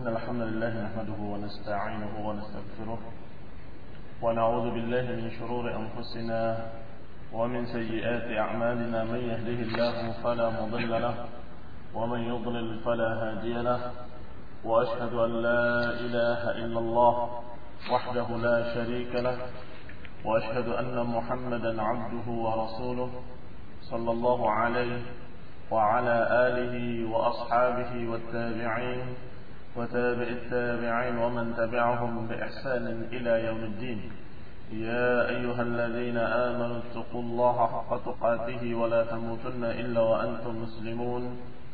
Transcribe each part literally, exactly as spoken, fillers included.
إن الحمد لله نحمده ونستعينه ونستغفره ونعوذ بالله من شرور أنفسنا ومن سيئات أعمالنا. من يهده الله فلا مضل له ومن يضلل فلا هادي له، وأشهد أن لا إله إلا الله وحده لا شريك له، وأشهد أن محمدا عبده ورسوله صلى الله عليه وعلى آله وأصحابه والتابعين وتابع التابعين ومن تبعهم بإحسان إلى يوم الدين. يا أيها الذين آمنوا اتقوا الله حق تقاته ولا تموتن إلا وأنتم مسلمون.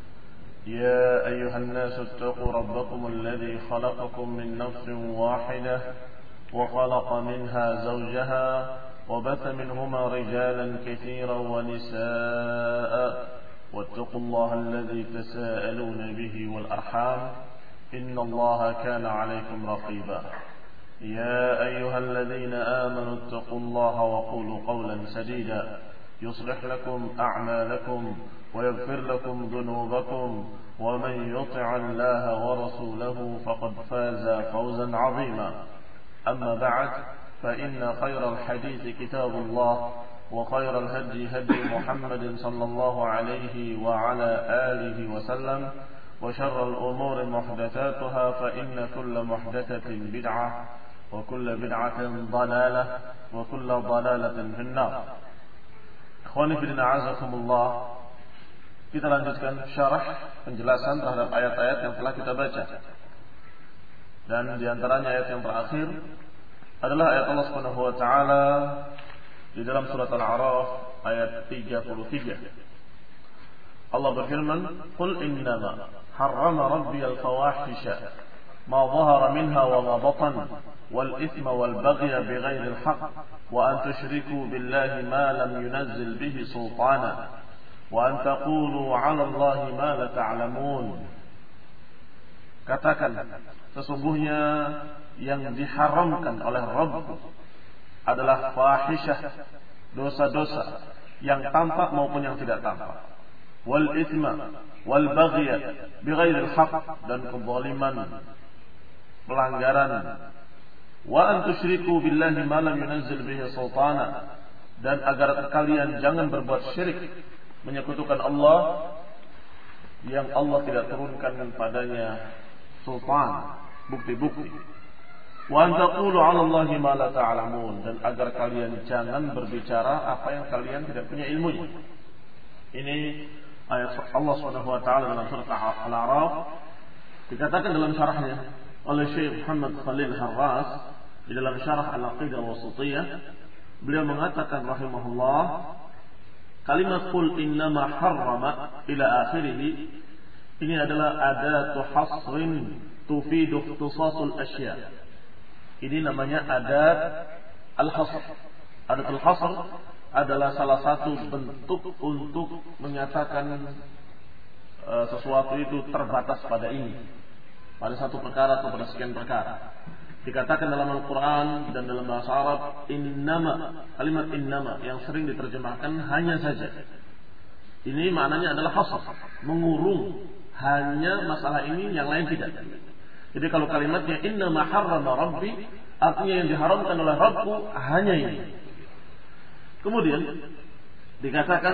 يا أيها الناس اتقوا ربكم الذي خلقكم من نفس واحدة وخلق منها زوجها وبث منهما رجالا كثيرا ونساء، واتقوا الله الذي تساءلون به والأرحام إن الله كان عليكم رقيبا. يا أيها الذين آمنوا اتقوا الله وقولوا قولا سديدا يصلح لكم أعمالكم ويغفر لكم ذنوبكم، ومن يطع الله ورسوله فقد فاز فوزا عظيما. أما بعد، فإن خير الحديث كتاب الله، وخير الهدي هدي محمد صلى الله عليه وعلى آله وسلم، وشر الأمور محدثاتها، فإن كل محدثة بدعة وكل بدعة ضلالة وكل ضلالة في النار. Ikhwani fillah a'azakumullah, kita lanjutkan syarah penjelasan terhadap ayat-ayat yang telah kita baca. Dan di antaranya ayat yang terakhir adalah ayat Allah Subhanahu wa taala di dalam surat Al-A'raf ayat tiga puluh tiga. Allah berfirman, "Qul innama harrama rabbi al-fawahisha ma dhahara minha wa ma batan wal ithma wal baghya bighairi al-haqq wa an tushriku billahi ma lam yunazzil bihi sultana wa an taqulu 'ala Allahi ma la ta'lamun." Katakan, sesungguhnya yang diharamkan oleh Rabb adalah fahisyah, dosa-dosa yang tampak maupun yang tidak tampak, wal ithma wal baghya bighairil haqq, dan kezaliman, pelanggaran, wa an tusyriku billahi ma lam yunzil bihi sultana, dan agar kalian jangan berbuat syirik, menyekutukan Allah yang Allah tidak turunkan padanya sultan, bukti-bukti. Wa an taqulu 'ala Allahi ma la ta'lamun, dan agar kalian jangan berbicara apa yang kalian tidak punya ilmunya. Ini ayat Allah Subhanahu wa taala dalam surat Al-A'raf. Dikatakan dalam syarahnya oleh Syekh Muhammad Khalil Harras di dalam syarah Al-Aqidah Wasithiyah, beliau mengatakan rahimahullah, kalimat qul innama harrama ila akhirih ini adalah adatu hasrin tufidu ikhtisasul asya'. Ini namanya adat al-hasr. Adat al-hasr adalah salah satu bentuk untuk menyatakan uh, sesuatu itu terbatas pada ini, pada satu perkara atau pada sekian perkara. Dikatakan dalam Al-Quran dan dalam bahasa Arab, innama, kalimat innama yang sering diterjemahkan hanya saja. Ini maknanya adalah hasr, mengurung, hanya masalah ini, yang lain tidak. Jadi kalau kalimatnya innama harrama rabbi, artinya yang diharamkan oleh Rabbku hanya ini. Kemudian dikatakan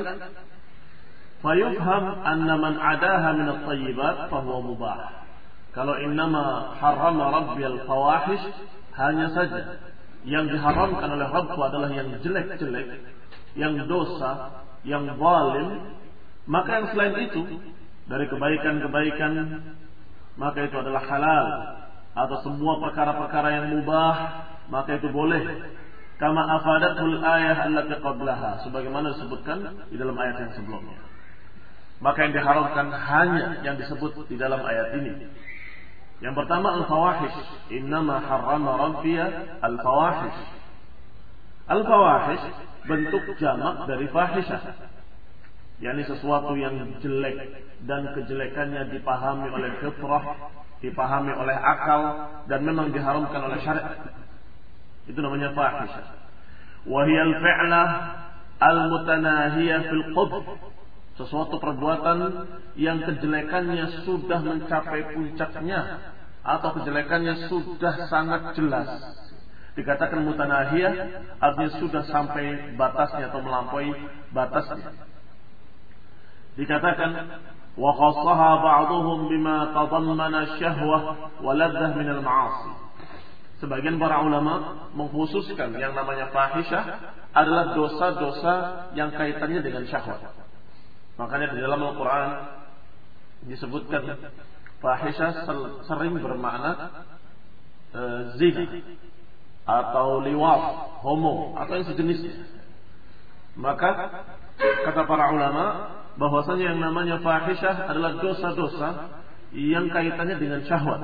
fayufham anna man adaha min at-tayyibat fa huwa mubah. Kalau innama harrama rabbi al-fawahish, hanya saja yang diharamkan oleh Rabbku adalah yang jelek-jelek, yang dosa, yang zalim, maka yang selain itu dari kebaikan-kebaikan, maka itu adalah halal, atau semua perkara-perkara yang mubah, maka itu boleh. Kama afadatul ayah allati qablaha, sebagaimana disebutkan di dalam ayat yang sebelumnya. Maka yang diharamkan hanya yang disebut di dalam ayat ini. Yang pertama al-fawahish, innama harrama rabbiya al-fawahish. Al-fawahish bentuk jamak dari fahisyah, yakni sesuatu yang jelek dan kejelekannya dipahami oleh fitrah, dipahami oleh akal, dan memang diharamkan oleh syariat. Itu namanya fahisyah. Wa hiya al-fi'lah al-mutanahiyah fil qubh, sesuatu perbuatan yang kejelekannya sudah mencapai puncaknya atau kejelekannya sudah sangat jelas. Dikatakan mutanahiyah artinya sudah sampai batasnya atau melampaui batasnya. Dikatakan wa khassaha ba'dhum bima tadammana syahwah wa ladzah min al-ma'asi. Sebagian para ulama mengkhususkan yang namanya fahisyah adalah dosa-dosa yang kaitannya dengan syahwat. Makanya di dalam Al-Quran disebutkan fahisyah sering bermakna e, zina atau liwat, homo atau yang sejenisnya. Maka kata para ulama bahwasanya yang namanya fahisyah adalah dosa-dosa yang kaitannya dengan syahwat.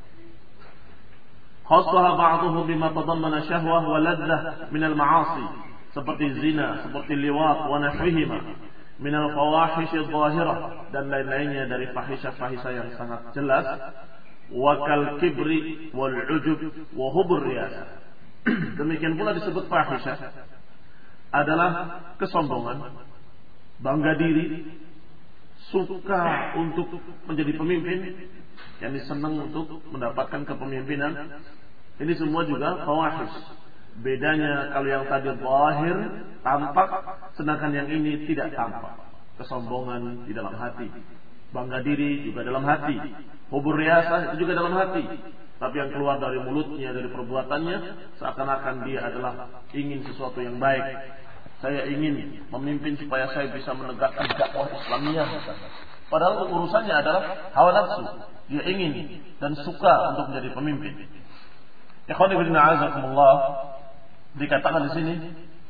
Khassaha ba'dhuhum bima tadammana syahwah wa ladzah min al-ma'asi, seperti zina, seperti liwat wa nahwihima min al-fawahish adh-dhahirah, dan lain-lainnya dari fahisyah-fahisyah yang sangat jelas. Wa kal kibri wal ujub wa hubur riyasah. Demikian pula disebut fahisyah adalah kesombongan, bangga diri, suka untuk menjadi pemimpin, yang senang untuk mendapatkan kepemimpinan. Ini semua juga fawahish. Bedanya kalau yang tadi zahir, tampak, sedangkan yang ini tidak tampak. Kesombongan di dalam hati, bangga diri juga dalam hati, hubur riyasah itu juga dalam hati. Tapi yang keluar dari mulutnya, dari perbuatannya, seakan-akan dia adalah ingin sesuatu yang baik. Saya ingin memimpin supaya saya bisa menegakkan dakwah Islamiyah. Padahal urusannya adalah hawa nafsu. Dia ingin dan suka untuk menjadi pemimpin. Ikhwan fillah a'azakumullah, dikatakan di sini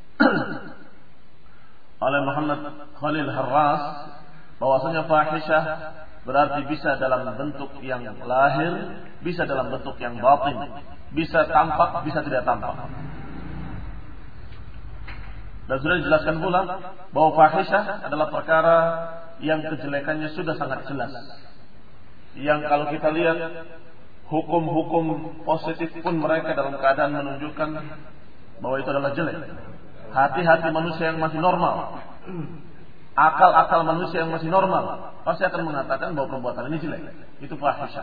oleh Muhammad Khalil Harras bahwasanya fahisyah berarti bisa dalam bentuk yang lahir, bisa dalam bentuk yang batin, bisa tampak, bisa tidak tampak. Dan sudah dijelaskan pula bahwa fahisyah adalah perkara yang kejelekannya sudah sangat jelas. Yang kalau kita lihat hukum-hukum positif pun mereka dalam keadaan menunjukkan bahwa itu adalah jelek. Hati-hati manusia yang masih normal, akal-akal manusia yang masih normal pasti akan mengatakan bahwa perbuatan ini jelek. Itu fahisyah.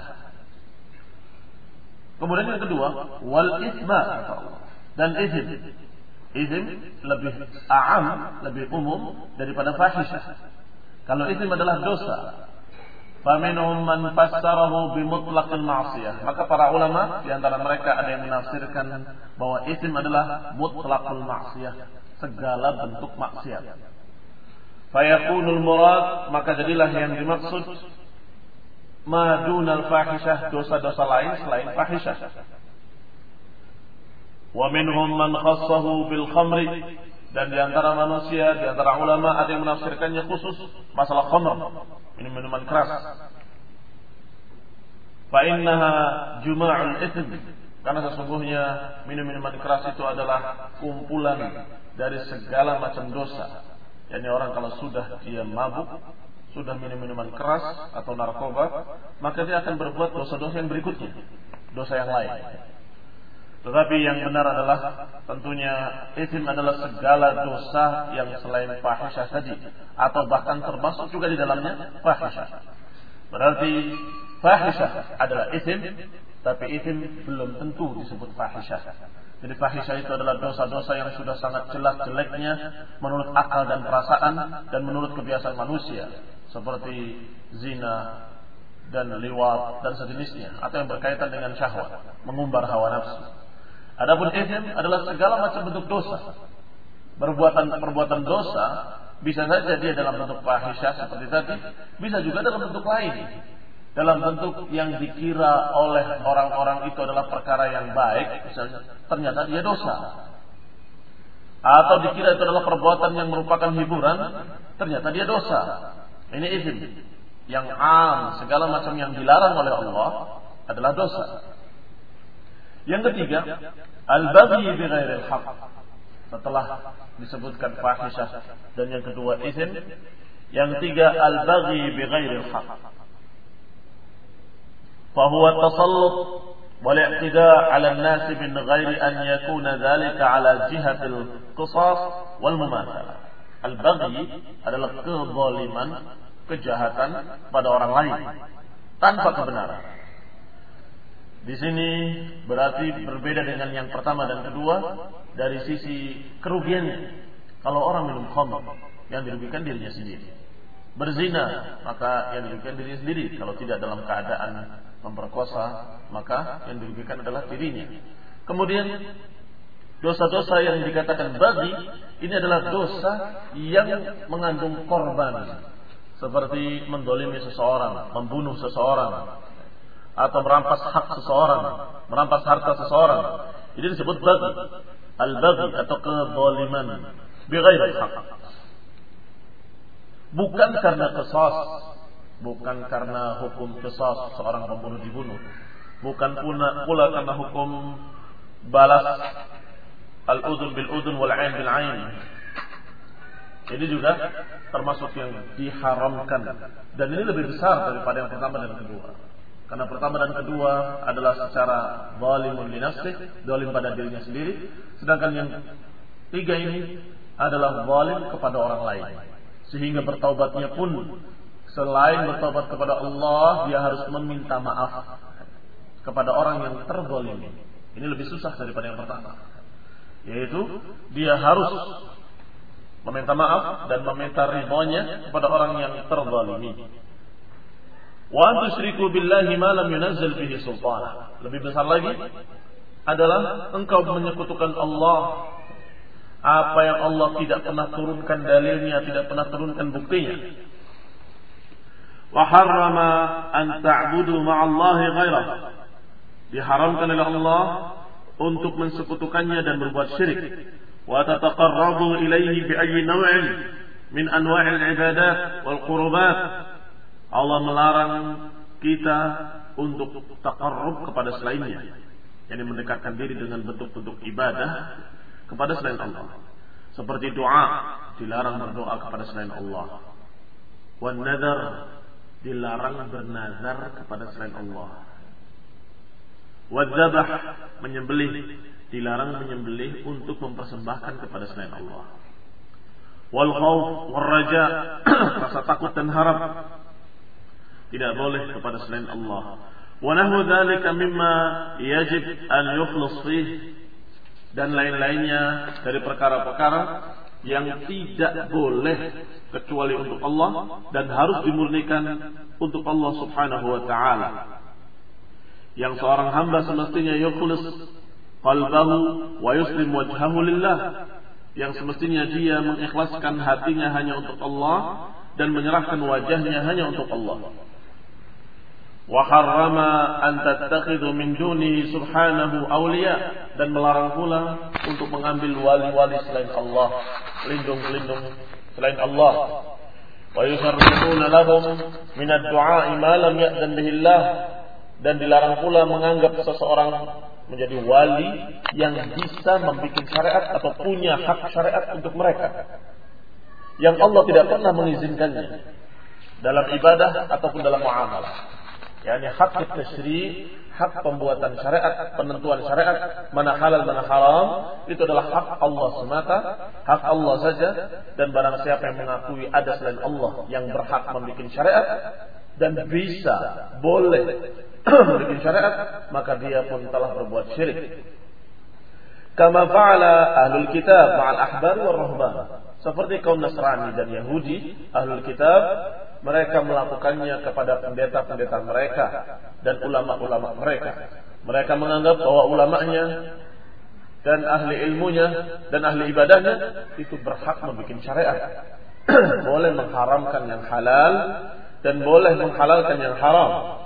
Kemudian yang kedua, wal itsma, dan izin. Izin lebih a'am, lebih umum daripada fahisyah. Kalau izin adalah dosa, faminhum man fassarahu bimutlaqil ma'siyah, maka para ulama di antara mereka ada yang menafsirkan bahwa izin adalah mutlaqul ma'siyah, segala bentuk maksiat. Fayakunul murad, maka jadilah yang dimaksud ma dunal fahisyah, dosa-dosa lain selain fahisyah. Wa minhum man khassahu bil khamri, dan di antara manusia, di antara ulama ada yang menafsirkannya khusus masalah khamr, ini minuman keras. Fa innaha juma'ul itsm, karena sesungguhnya minum-minuman keras itu adalah kumpulan dari segala macam dosa. Yani orang kalau sudah dia mabuk, sudah minum minuman keras atau narkoba, maka dia akan berbuat dosa-dosa yang berikutnya, dosa yang lain. Tetapi yang benar adalah tentunya itsim adalah segala dosa yang selain fahisyah tadi, atau bahkan termasuk juga di dalamnya fahisyah. Berarti fahisyah adalah itsim, tapi itsim belum tentu disebut fahisyah. Jadi fahisyah itu adalah dosa-dosa yang sudah sangat jelas jeleknya menurut akal dan perasaan dan menurut kebiasaan manusia, seperti zina dan liwat dan sejenisnya, atau yang berkaitan dengan syahwat, mengumbar hawa nafsu. Adapun itsim adalah segala macam bentuk dosa. Perbuatan-perbuatan dosa bisa saja dia dalam bentuk fahisyah seperti tadi, bisa juga dalam bentuk lain, dalam bentuk yang dikira oleh orang-orang itu adalah perkara yang baik, misalnya ternyata dia dosa. Atau dikira itu adalah perbuatan yang merupakan hiburan, ternyata dia dosa. Ini itsim yang am, segala macam yang dilarang oleh Allah adalah dosa. Yang ketiga, al-baghi bighairil haqq. Setelah disebutkan fahisyah dan yang kedua itsim, yang ketiga al-baghi bighairil haqq. فهو التسلط والاعتداء على الناس من غير أن يكون ذلك على جهة القصاص والمماثلة. Al-baghi adalah kezaliman, kejahatan pada orang lain tanpa kebenaran. Di sini berarti berbeda dengan yang pertama dan kedua dari sisi kerugiannya. Kalau orang minum khamr, yang dirugikan dirinya sendiri. Berzina, maka yang dirugikan dirinya sendiri. Kalau tidak dalam keadaan memperkosa, maka yang dirugikan adalah dirinya. Kemudian dosa-dosa yang dikatakan baghi, ini adalah dosa yang mengandung korban, seperti mendolimi seseorang, membunuh seseorang, atau merampas hak seseorang, merampas harta seseorang. Ini disebut baghi, al-baghi atau kezaliman bighairi haq. Bukan karena qisas, bukan karena hukum qisas seorang pembunuh dibunuh, bukan pula, pula karena hukum balas al-udhun bil udhun wal 'ain bil 'ain. Ini juga termasuk yang diharamkan, dan ini lebih besar daripada yang pertama dan kedua. Karena pertama dan kedua adalah secara zalimun li nafsihi, zalim pada dirinya sendiri, sedangkan yang tiga ini adalah zalim kepada orang lain. Sehingga bertaubatnya pun selain bertaubat kepada Allah, dia harus meminta maaf kepada orang yang terzalimi. Ini lebih susah daripada yang pertama, yaitu dia harus meminta maaf dan meminta ridhonya kepada orang yang terzalimi. Wa an tusyriku billahi ma lam yunazzil bihi sultana. Lebih besar lagi adalah engkau menyekutukan Allah apa yang Allah tidak pernah turunkan dalilnya, tidak pernah turunkan buktinya. Wa harrama an ta'budu ma'allahi ghairah. Diharamkan oleh Allah untuk mensekutukannya dan berbuat syirik. Wa tataqarrabu ilaihi bi ayyi naw'in min anwa'il ibadat wal qurbat. Allah melarang kita untuk taqarrub kepada selainnya, yakni mendekatkan diri dengan bentuk-bentuk ibadah kepada selain Allah. Seperti doa, dilarang berdoa kepada selain Allah. Wan nadhar, dilarang bernazar kepada selain Allah. Wadzabah, menyembelih, dilarang menyembelih untuk mempersembahkan kepada selain Allah. Wal khauf wal raja, rasa takut dan harap, tidak boleh kepada selain Allah. Wa nahu dzalika mimma yajib an yukhlas fihi, dan lain-lainnya dari perkara-perkara yang tidak boleh kecuali untuk Allah dan harus dimurnikan untuk Allah Subhanahu wa taala. Yang seorang hamba semestinya yukhlis qalbahu wa yuslim wajhahu lillah, yang semestinya dia mengikhlaskan hatinya hanya untuk Allah dan menyerahkan wajahnya hanya untuk Allah. Wa harrama an tattakhidhu min dunihi subhanahu awliya, dan melarang pula untuk mengambil wali-wali selain Allah, pelindung-pelindung selain Allah. Wa yusarrifuna lahum min ad-du'a ma lam ya'zan bihi Allah, dan dilarang pula menganggap seseorang menjadi wali yang bisa membuat syariat atau punya hak syariat untuk mereka yang Allah tidak pernah mengizinkannya dalam ibadah ataupun dalam muamalah. Yani hak tasyri', hak pembuatan syariat, penentuan syariat, mana halal mana haram, itu adalah hak Allah semata, hak Allah saja. Dan barang siapa yang mengakui ada selain Allah yang berhak membuat syariat dan bisa, boleh membuat syariat, maka dia pun telah berbuat syirik. Kama fa'ala ahlul kitab ma'al ahbar wa rahban, seperti kaum Nasrani dan Yahudi, ahlul kitab, mereka melakukannya kepada pendeta-pendeta mereka dan ulama-ulama mereka. Mereka menganggap bahwa ulamanya dan ahli ilmunya dan ahli ibadahnya itu berhak membuat syariat. Boleh mengharamkan yang halal dan boleh menghalalkan yang haram.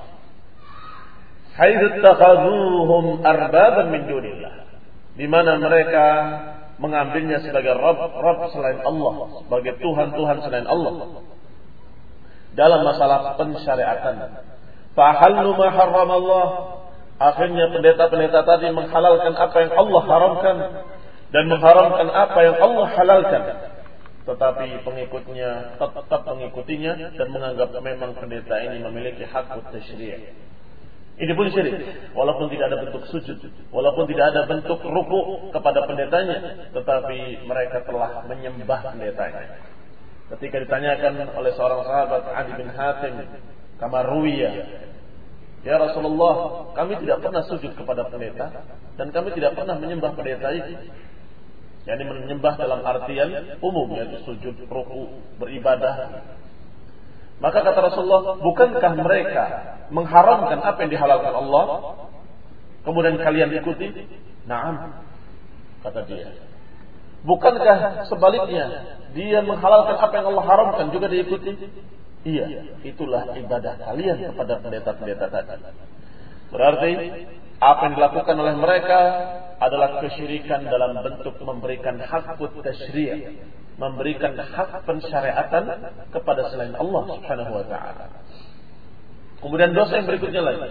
Haitsu takhaduhum arbaban min dunillah, di mana mereka mengambilnya sebagai Rabb, Rabb selain Allah, sebagai Tuhan-Tuhan selain Allah. Dalam masalah pensyariatan, fahallu ma harramallah, akhirnya pendeta-pendeta tadi menghalalkan apa yang Allah haramkan dan mengharamkan apa yang Allah halalkan. Tetapi pengikutnya tetap mengikutinya dan menganggap memang pendeta ini memiliki hak tasyri'. Ini pun syirik, walaupun tidak ada bentuk sujud, walaupun tidak ada bentuk ruku kepada pendetanya, tetapi mereka telah menyembah pendetanya. Ketika ditanyakan oleh seorang sahabat Adi bin Hatim, kama ruwiya, "Ya Rasulullah, kami tidak pernah sujud kepada pendeta dan kami tidak pernah menyembah pendeta itu." Yani menyembah dalam artian umum, yaitu sujud, ruku, beribadah. Maka kata Rasulullah, bukankah mereka mengharamkan apa yang dihalalkan Allah, kemudian kalian ikuti? Naam, kata dia. Bukankah sebaliknya, dia menghalalkan apa yang Allah haramkan juga diikuti? Iya, itulah ibadah kalian kepada pendeta-pendeta tadi. Berarti apa yang dilakukan oleh mereka adalah kesyirikan dalam bentuk memberikan hakut tasyri', memberikan hak pensyariatan kepada selain Allah Subhanahu wa taala. Kemudian dosa yang berikutnya lagi,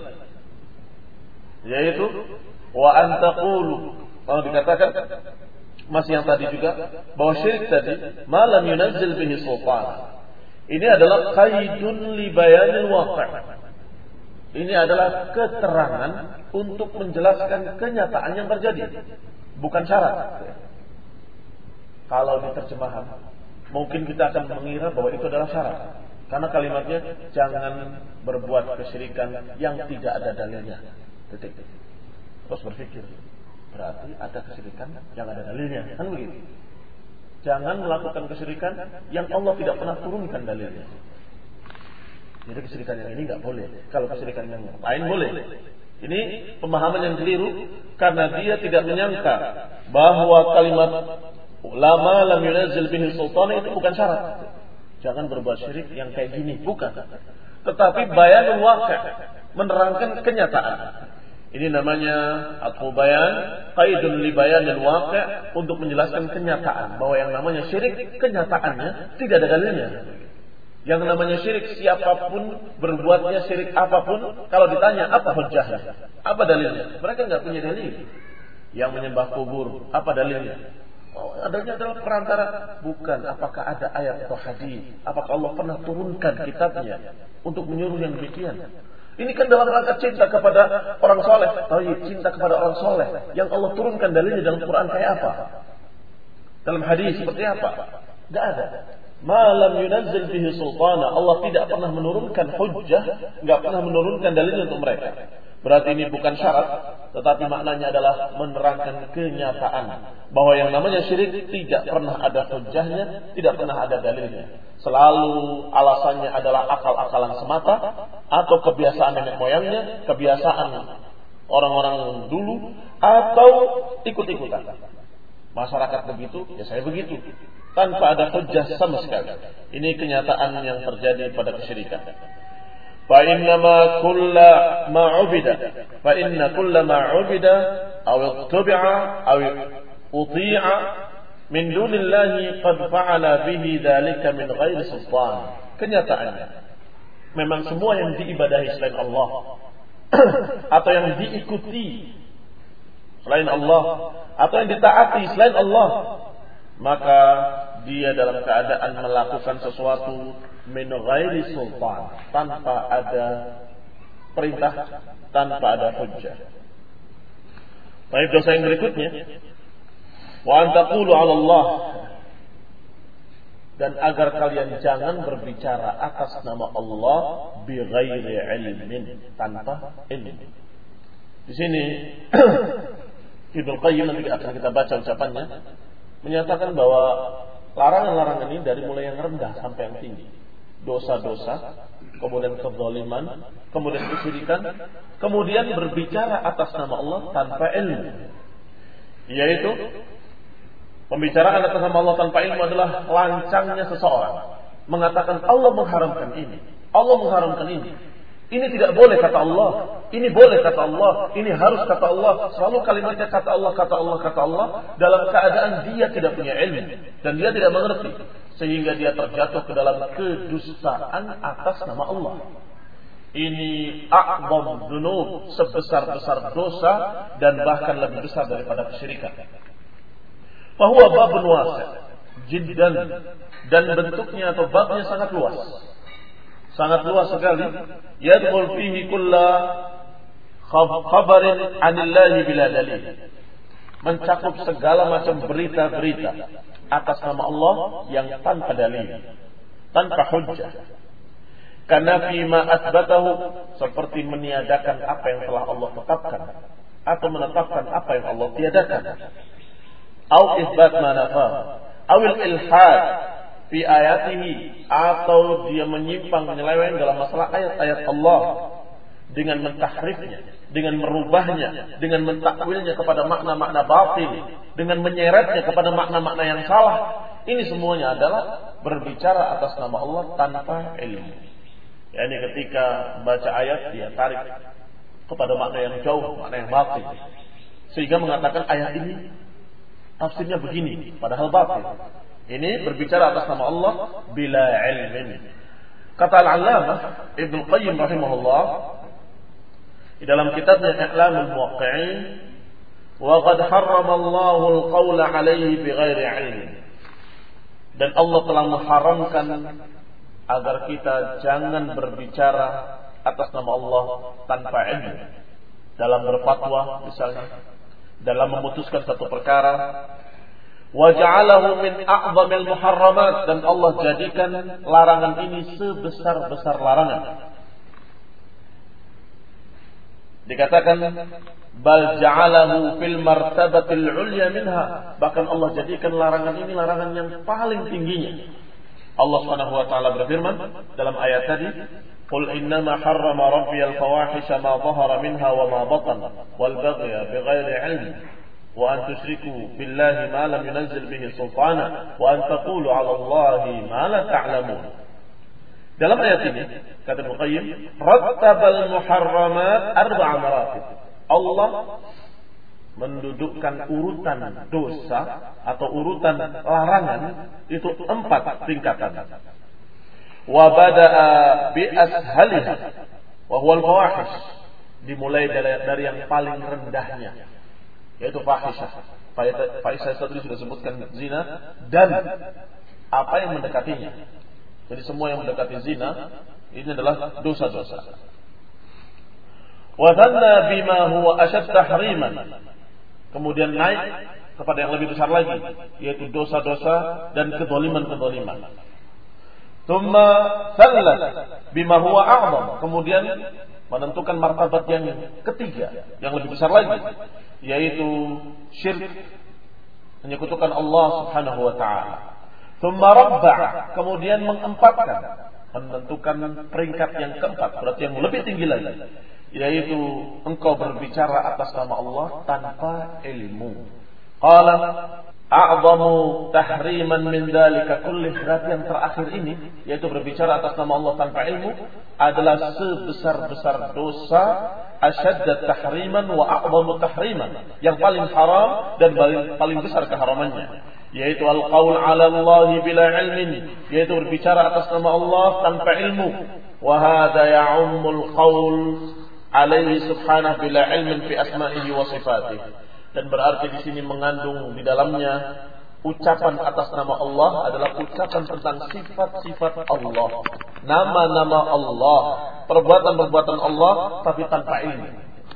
yaitu wa an taqulu, kalau dikatakan masih yang tadi juga, bahwa syirik tadi malam yunazzil bihi sultan. Ini adalah qaidun li bayanil waqi'. Ini adalah keterangan untuk menjelaskan kenyataan yang terjadi, bukan syarat. Kalau di terjemahan, mungkin kita akan mengira bahwa itu adalah syarat, karena kalimatnya jangan berbuat kesyirikan yang tidak ada dalilnya. Titik. Terus berpikir, berarti ada kesyirikan yang ada dalilnya, kan begitu? Jangan melakukan kesyirikan yang Allah tidak pernah turunkan dalilnya. Jadi kesyirikan yang ini nggak boleh. Kalau kesyirikan yang lain boleh. Ini pemahaman yang keliru, karena dia tidak menyangka bahwa kalimat lama lam yunazzil bihi sultan itu bukan syarat. Jangan berbuat syirik yang kayak gini, bukan. Tetapi bayanul waqi', menerangkan kenyataan. Ini namanya atau bayan qaidun li bayanil waqi', untuk menjelaskan kenyataan bahwa yang namanya syirik kenyataannya tidak ada dalilnya. Yang namanya syirik, siapapun berbuatnya syirik apapun, kalau ditanya apa hujjahnya, apa dalilnya, mereka nggak punya dalil. Yang menyembah kubur, apa dalilnya? Oh, adanya adalah perantara. Bukan. Apakah ada ayat atau hadis? Apakah Allah pernah turunkan kitabnya untuk menyuruh yang demikian? Ini kan dalam rangka cinta kepada orang soleh. Oh iya, cinta kepada orang soleh. Yang Allah turunkan dalilnya dalam Quran kayak apa? Dalam hadis seperti apa? Nggak ada. Malam yunazzil bihi sultana. Allah tidak pernah menurunkan hujjah, nggak pernah menurunkan dalil untuk mereka. Berarti ini bukan syarat, tetapi maknanya adalah menerangkan kenyataan bahwa yang namanya syirik tidak pernah ada hujjahnya, tidak pernah ada dalilnya. Selalu alasannya adalah akal-akalan semata atau kebiasaan nenek moyangnya, kebiasaan orang-orang dulu, atau ikut-ikutan. Masyarakat begitu, ya saya begitu. Tanpa ada hujjah sama sekali. Ini kenyataan yang terjadi pada kesyirikan. Fa innama kulla ma 'ubida fa inna kulla ma 'ubida aw ittaba'a aw uti'a min dunillahi qad fa'ala bihi dzalika min ghairi sultan. Kenyataannya memang semua yang diibadahi selain Allah atau yang diikuti selain Allah atau yang ditaati selain Allah, maka dia dalam keadaan melakukan sesuatu min ghairi sultan, tanpa ada perintah, tanpa ada hujjah. Baik, dosa yang berikutnya, wa an taqulu 'ala Allah, dan agar kalian jangan berbicara atas nama Allah bi ghairi ilmin, tanpa ilmu. Di sini Ibnu Qayyim, nanti akan kita baca ucapannya, menyatakan bahwa larangan-larangan ini dari mulai yang rendah sampai yang tinggi. Dosa-dosa, kemudian kezaliman, kemudian kesyirikan, kemudian berbicara atas nama Allah tanpa ilmu. Yaitu pembicaraan atas nama Allah tanpa ilmu adalah lancangnya seseorang mengatakan Allah mengharamkan ini, Allah mengharamkan ini. Ini tidak boleh kata Allah, ini boleh kata Allah, ini harus kata Allah. Selalu kalimatnya kata Allah, kata Allah, kata Allah, dalam keadaan dia tidak punya ilmu dan dia tidak mengerti, sehingga dia terjatuh ke dalam kedustaan atas nama Allah. Ini a'zam dzunub, sebesar-besar dosa dan bahkan lebih besar daripada kesyirikan. Fa huwa babun wasi' jiddan, dan bentuknya atau babnya sangat luas. Sangat luas sekali. Yadkhul fihi kulla khabarin 'anillahi bila dalil. Mencakup segala macam berita-berita atas nama Allah yang tanpa dalil, tanpa hujjah. Karena fima asbatahu, seperti meniadakan apa yang telah Allah tetapkan atau menetapkan apa yang Allah tiadakan. Au isbat ma nafa, awil ilhad fi ayatihi, atau dia menyimpang menyeleweng dalam masalah ayat-ayat Allah dengan mentahrifnya, dengan merubahnya, dengan mentakwilnya kepada makna-makna batil, dengan menyeretnya kepada makna-makna yang salah. Ini semuanya adalah berbicara atas nama Allah tanpa ilmu. Yani ketika baca ayat dia tarik kepada makna yang jauh, makna yang batil, sehingga mengatakan ayat ini tafsirnya begini, padahal batil. Ini berbicara atas nama Allah bila ilmin. Kata Al-Allamah Ibnu Qayyim rahimahullah di dalam kitabnya I'lamul Muwaqqi'in, wa qad harrama Allahu al-qawla 'alaihi bighairi 'ilmin. Dan Allah telah mengharamkan agar kita jangan berbicara atas nama Allah tanpa ilmu. Dalam berfatwa misalnya, dalam memutuskan satu perkara. Wa ja'alahu min a'zamil muharramat, dan Allah jadikan larangan ini sebesar-besar larangan. Dikatakan bal ja'alahu fil martabatil ulya minha, bahkan Allah jadikan larangan ini larangan yang paling tingginya. Allah Subhanahu wa taala berfirman dalam ayat tadi, qul innama harrama rabbiyal fawahisha ma dhahara minha wa ma batana wal baghya bighairi 'ilmin wa an tusyriku billahi ma lam yunzil bihi sultana wa an taqulu 'ala Allahi ma la ta'lamun. Dalam ayat ini kata Ibnu Qayyim, rattabal muharramat arba'a maratib. Allah mendudukkan urutan dosa atau urutan larangan itu empat tingkatan. Wa bada'a bi ashaliha wa huwa al-fawahish, dimulai dari, dari yang paling rendahnya, yaitu fahisyah. Fahisyah tadi sudah sebutkan zina dan apa yang mendekatinya. Jadi semua yang mendekati zina ini adalah dosa-dosa. Wa dhanna bima huwa ashad tahriman, kemudian naik kepada yang lebih besar lagi, yaitu dosa-dosa dan kezaliman-kezaliman. Tsumma thallat bima huwa a'zam, kemudian menentukan martabat yang ketiga, yang lebih besar lagi, yaitu syirik, menyekutukan Allah Subhanahu wa taala. Tsumma rabba', kemudian mengempatkan, menentukan peringkat yang keempat, berarti yang lebih tinggi lagi, yaitu engkau berbicara atas nama Allah tanpa ilmu. Qala a'zamu tahriman min dzalika kullih, berarti yang terakhir ini, yaitu berbicara atas nama Allah tanpa ilmu, adalah sebesar-besar dosa, asyaddat tahriman wa a'zamu tahriman, yang paling haram dan paling, paling besar keharamannya, yaitu al-qaul 'ala Allah bila ilmin, yaitu berbicara atas nama Allah tanpa ilmu. Wa hadza ya'ummul qaul alaihi subhanahu bila ilmin fi asma'ihi wa sifatihi. Dan berarti di sini mengandung di dalamnya ucapan atas nama Allah adalah ucapan tentang sifat-sifat Allah, nama-nama Allah, perbuatan-perbuatan Allah, tapi tanpa ilmu.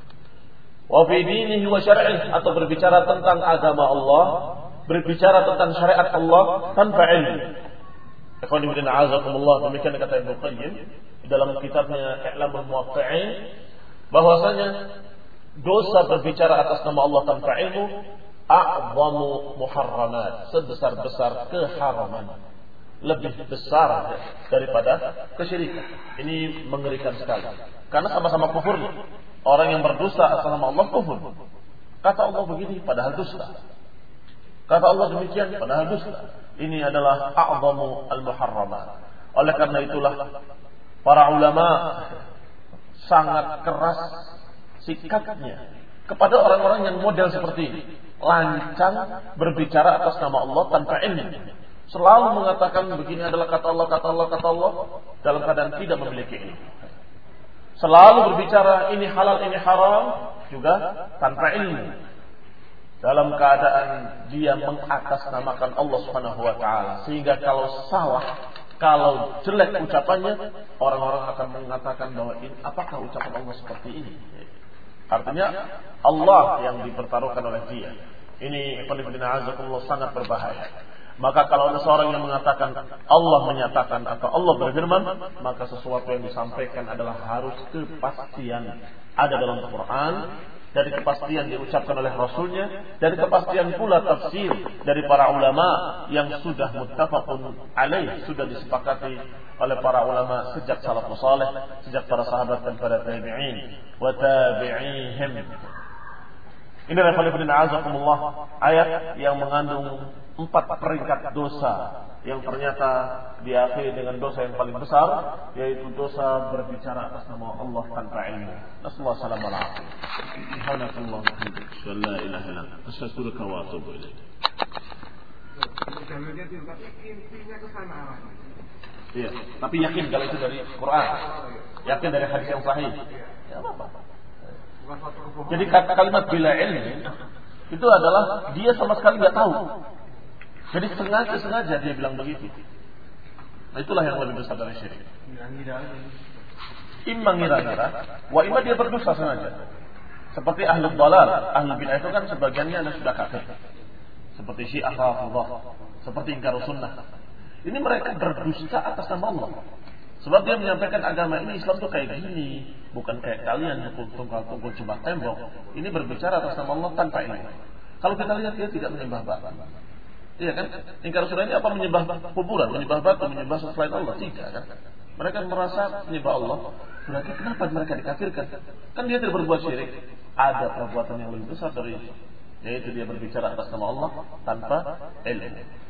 Wa fi dinihi wa syar'ihi, atau berbicara tentang agama Allah, berbicara tentang syariat Allah tanpa ilmu. Ikhwan fillah a'azakumullah, demikian kata Ibnu Qayyim dalam kitabnya I'lamul Muwaqqi'in, bahwasanya dosa berbicara atas nama Allah tanpa ilmu a'zamu muharramat, sebesar-besar keharaman, lebih besar daripada kesyirikan. Ini mengerikan sekali, karena sama-sama kufur. Orang yang berdosa atas nama Allah kufur. Kata Allah begini padahal dusta, kata Allah demikian padahal dusta. Ini adalah a'zamu al-muharramat. Oleh karena itulah para ulama sangat keras sikapnya kepada orang-orang yang model seperti ini, lancang berbicara atas nama Allah tanpa ilmu, selalu mengatakan begini adalah kata Allah, kata Allah, kata Allah, dalam keadaan tidak memiliki ilmu. Selalu berbicara ini halal, ini haram, juga tanpa ilmu, dalam keadaan dia mengatasnamakan Allah Subhanahu wa taala, sehingga kalau salah, kalau jelek ucapannya, orang-orang akan mengatakan bahwa ini apakah ucapan Allah seperti ini? Artinya Allah yang dipertaruhkan oleh dia. Ini ikhwan fillah azakumullah sangat berbahaya. Maka kalau ada seorang yang mengatakan Allah menyatakan atau Allah berfirman, maka sesuatu yang disampaikan adalah harus kepastian ada dalam Al-Quran, dari kepastian diucapkan oleh Rasulnya, dari kepastian pula tafsir dari para ulama yang sudah muttafaqun alaih, sudah disepakati oleh para ulama sejak salafus saleh, sejak para sahabat dan para tabi'in wa tabi'ihim. Ini adalah ayat yang mengandung empat peringkat dosa yang ternyata diakhiri dengan dosa yang paling besar, yaitu dosa berbicara atas nama Allah tanpa ilmu. Nasallahu alaihi wasallam. Subhanallah wa la ilaha illa anta astaghfiruka wa atubu ilaik. Iya, tapi yakin kalau itu dari Quran, yakin dari hadis yang sahih. Ya apa-apa. Jadi kalimat bila ilmi itu adalah dia sama sekali nggak tahu. Jadi sengaja-sengaja dia bilang begitu. Nah, itulah yang lebih besar dari syirik. Imma ngira-ngira, wa imma dia berdosa sengaja. Seperti ahlul dalal, ahlul bid'ah itu kan sebagiannya ada sudah kafir. Seperti Syiah Rafidhah, seperti ingkar sunnah. Ini mereka berdusta atas nama Allah. Sebab dia menyampaikan agama ini, Islam tuh kayak gini, bukan kayak kalian tunggal-tunggal cuma tembok. Ini berbicara atas nama Allah tanpa ilmu. Kalau kita lihat dia tidak menyembah batu. Iya kan? Ingkar sunnah ini apa, menyembah kuburan, menyembah batu, menyembah selain Allah? Tidak kan? Mereka merasa menyembah Allah. Berarti kenapa mereka dikafirkan? Kan dia tidak berbuat syirik. Ada perbuatan yang lebih besar dari itu, yaitu dia berbicara atas nama Allah tanpa ilmu.